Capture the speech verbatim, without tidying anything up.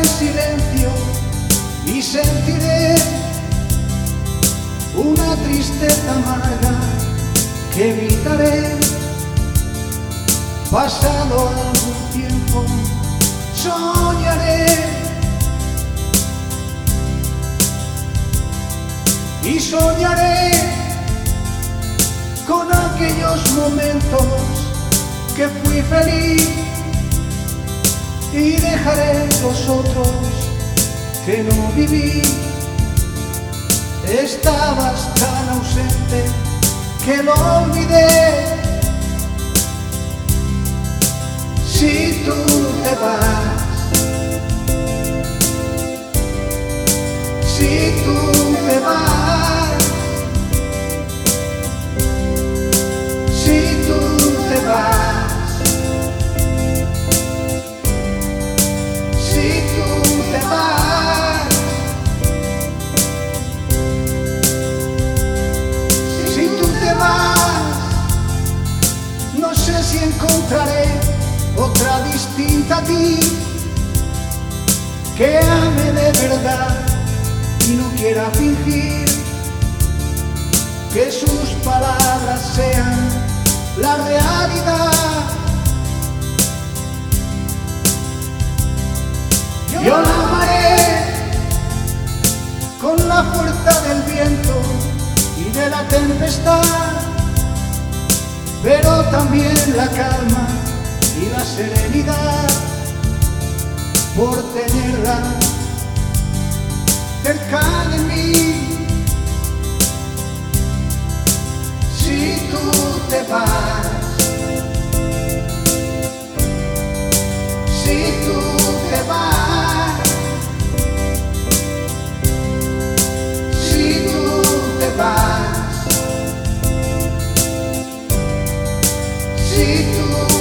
en silencio y sentiré una tristeza amarga que evitaré. Pasado algún tiempo soñaré y soñaré con aquellos momentos que fui feliz y dejaré los otros que no viví. Estabas tan ausente que lo olvidé. Si tú te vas, si tú te vas, si tú te vas, si tú te vas, si tú te vas, no sé si encontraré otra distinta a ti, que ame de verdad y no quiera fingir, que sus palabras sean la realidad. Yo la amaré con la fuerza del viento y de la tempestad, pero también la calma y la serenidad, por tenerla cerca de mí. Si tú te vas, si tú te vas, si tú te vas, si tú